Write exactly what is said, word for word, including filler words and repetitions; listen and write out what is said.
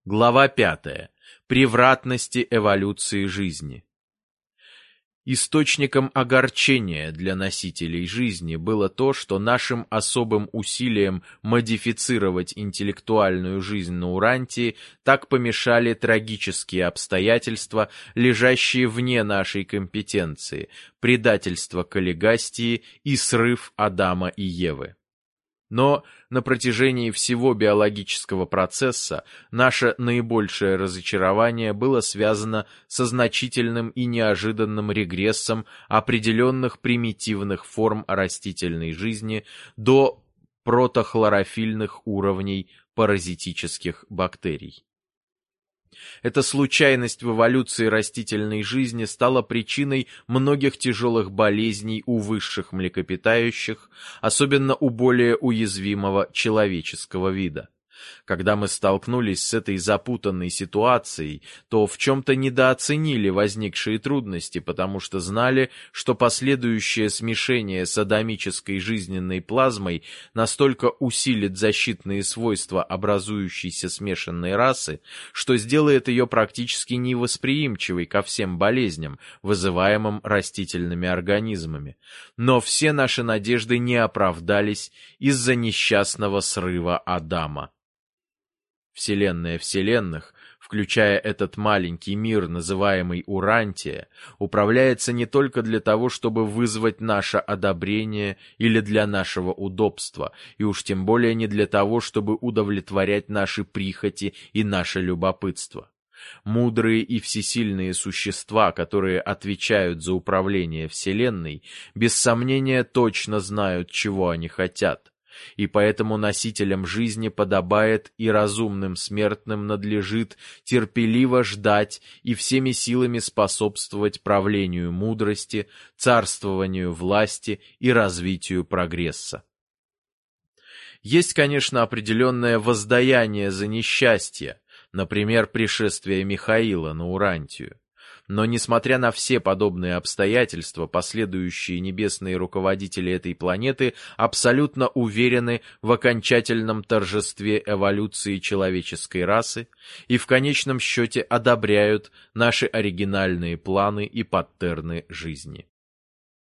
Глава пятая. Превратности эволюции жизни. Источником огорчения для носителей жизни было то, что нашим особым усилиям модифицировать интеллектуальную жизнь на Урантии так помешали трагические обстоятельства, лежащие вне нашей компетенции, предательство Каллигастии и срыв Адама и Евы. Но на протяжении всего биологического процесса наше наибольшее разочарование было связано со значительным и неожиданным регрессом определенных примитивных форм растительной жизни до протохлорофильных уровней паразитических бактерий. Эта случайность в эволюции растительной жизни стала причиной многих тяжелых болезней у высших млекопитающих, особенно у более уязвимого человеческого вида. Когда мы столкнулись с этой запутанной ситуацией, то в чем-то недооценили возникшие трудности, потому что знали, что последующее смешение с адамической жизненной плазмой настолько усилит защитные свойства образующейся смешанной расы, что сделает ее практически невосприимчивой ко всем болезням, вызываемым растительными организмами. Но все наши надежды не оправдались из-за несчастного срыва Адама. Вселенная вселенных, включая этот маленький мир, называемый Урантия, управляется не только для того, чтобы вызвать наше одобрение или для нашего удобства, и уж тем более не для того, чтобы удовлетворять наши прихоти и наше любопытство. Мудрые и всесильные существа, которые отвечают за управление Вселенной, без сомнения точно знают, чего они хотят. И поэтому носителям жизни подобает и разумным смертным надлежит терпеливо ждать и всеми силами способствовать правлению мудрости, царствованию власти и развитию прогресса. Есть, конечно, определенное воздаяние за несчастье, например, пришествие Михаила на Урантию. Но, несмотря на все подобные обстоятельства, последующие небесные руководители этой планеты абсолютно уверены в окончательном торжестве эволюции человеческой расы и в конечном счете одобряют наши оригинальные планы и паттерны жизни.